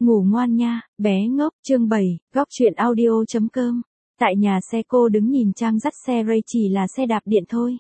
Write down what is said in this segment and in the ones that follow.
Ngủ ngoan nha, bé ngốc. Chương 7, góc truyện audio.com. Tại nhà xe cô đứng nhìn Trang dắt xe Ray chỉ là xe đạp điện thôi.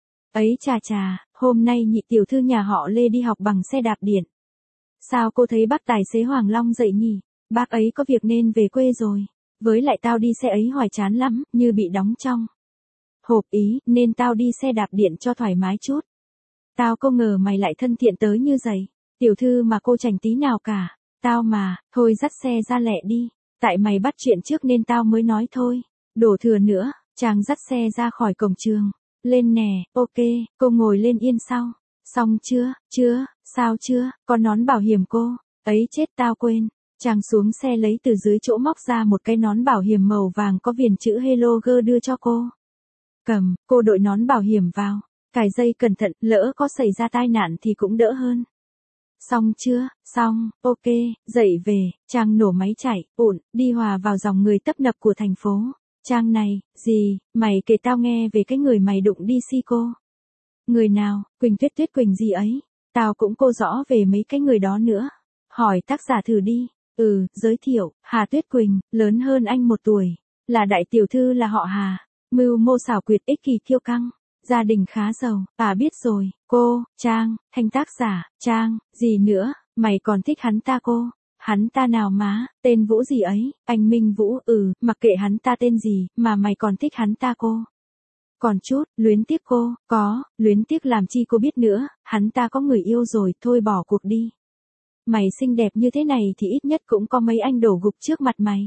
Ấy chà chà, hôm nay nhị tiểu thư nhà họ Lê đi học bằng xe đạp điện. Sao cô thấy bác tài xế Hoàng Long dậy nhỉ? Bác ấy có việc nên về quê rồi. Với lại tao đi xe ấy hoài chán lắm, như bị đóng trong hộp ý, nên tao đi xe đạp điện cho thoải mái chút. Tao không ngờ mày lại thân thiện tới như vậy. Tiểu thư mà cô chảnh tí nào cả. Tao mà, thôi dắt xe ra lẹ đi. Tại mày bắt chuyện trước nên tao mới nói thôi. Đổ thừa nữa, Trang dắt xe ra khỏi cổng trường. Lên nè, ok, cô ngồi lên yên sau. Xong chưa, sao chưa, có nón bảo hiểm cô. Ấy chết tao quên. Trang xuống xe lấy từ dưới chỗ móc ra một cái nón bảo hiểm màu vàng có viền chữ Hello Girl đưa cho cô. Cầm, cô đội nón bảo hiểm vào. Cài dây cẩn thận, lỡ có xảy ra tai nạn thì cũng đỡ hơn. Xong chưa, xong, ok, dậy về, Trang nổ máy chạy, đi hòa vào dòng người tấp nập của thành phố. Trang này, gì, mày kể tao nghe về cái người mày đụng đi si cô. Người nào, Quỳnh Tuyết Quỳnh gì ấy, tao cũng cô rõ về mấy cái người đó nữa. Hỏi tác giả thử đi, giới thiệu, Hà Tuyết Quỳnh, lớn hơn anh 1 tuổi, là đại tiểu thư là họ Hà, mưu mô xảo quyệt ích kỷ kiêu căng. Gia đình khá giàu, biết rồi, cô, Trang, thanh tác giả, Trang, gì nữa, mày còn thích hắn ta cô? Hắn ta nào má, tên Vũ gì ấy, anh Minh Vũ, mặc kệ hắn ta tên gì, mà mày còn thích hắn ta cô? Còn chút, luyến tiếc cô, có, luyến tiếc làm chi cô biết nữa, hắn ta có người yêu rồi, thôi bỏ cuộc đi. Mày xinh đẹp như thế này thì ít nhất cũng có mấy anh đổ gục trước mặt mày.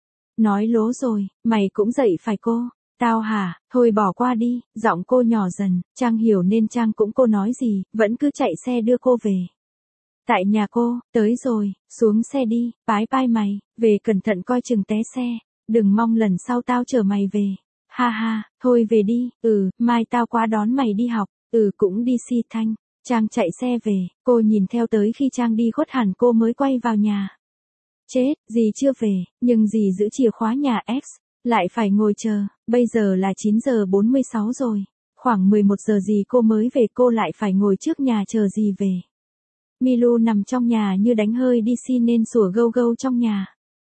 Nói lố rồi, mày cũng dậy phải cô. Tao hả, thôi bỏ qua đi, giọng cô nhỏ dần, Trang hiểu nên Trang cũng cô nói gì, vẫn cứ chạy xe đưa cô về. Tại nhà cô, tới rồi, xuống xe đi, bái bai mày, về cẩn thận coi chừng té xe, đừng mong lần sau tao chở mày về. Ha ha, thôi về đi, mai tao qua đón mày đi học, cũng đi si Thanh. Trang chạy xe về, cô nhìn theo tới khi Trang đi khuất hẳn cô mới quay vào nhà. Chết, dì chưa về, nhưng dì giữ chìa khóa nhà X. Lại phải ngồi chờ, bây giờ là 9 giờ 46 rồi. Khoảng 11 giờ gì cô mới về, cô lại phải ngồi trước nhà chờ gì về. Milu nằm trong nhà như đánh hơi đi si nên sủa gâu gâu trong nhà.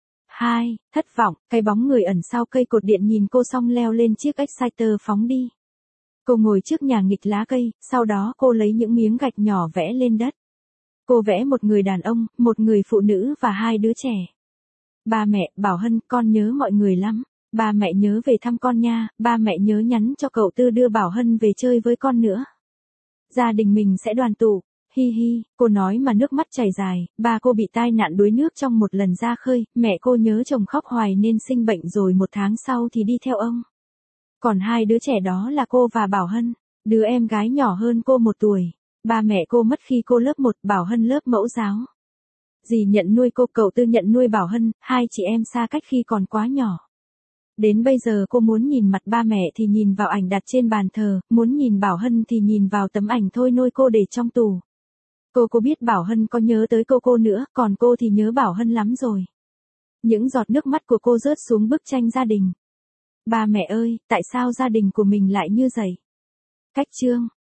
Thất vọng, cái bóng người ẩn sau cây cột điện nhìn cô xong leo lên chiếc Exciter phóng đi. Cô ngồi trước nhà nghịch lá cây, sau đó cô lấy những miếng gạch nhỏ vẽ lên đất. Cô vẽ một người đàn ông, một người phụ nữ và 2 đứa trẻ. Ba mẹ, Bảo Hân, con nhớ mọi người lắm. Ba mẹ nhớ về thăm con nha, ba mẹ nhớ nhắn cho cậu Tư đưa Bảo Hân về chơi với con nữa. Gia đình mình sẽ đoàn tụ, hi hi, cô nói mà nước mắt chảy dài, ba cô bị tai nạn đuối nước trong một lần ra khơi, mẹ cô nhớ chồng khóc hoài nên sinh bệnh rồi 1 tháng sau thì đi theo ông. Còn 2 đứa trẻ đó là cô và Bảo Hân, đứa em gái nhỏ hơn cô 1 tuổi. Ba mẹ cô mất khi cô lớp 1, Bảo Hân lớp mẫu giáo. Dì nhận nuôi cô, cậu Tư nhận nuôi Bảo Hân, 2 chị em xa cách khi còn quá nhỏ. Đến bây giờ cô muốn nhìn mặt ba mẹ thì nhìn vào ảnh đặt trên bàn thờ, muốn nhìn Bảo Hân thì nhìn vào tấm ảnh thôi nuôi cô để trong tủ. Cô biết Bảo Hân có nhớ tới cô nữa, còn cô thì nhớ Bảo Hân lắm rồi. Những giọt nước mắt của cô rớt xuống bức tranh gia đình. Ba mẹ ơi, tại sao gia đình của mình lại như vậy? Cách chương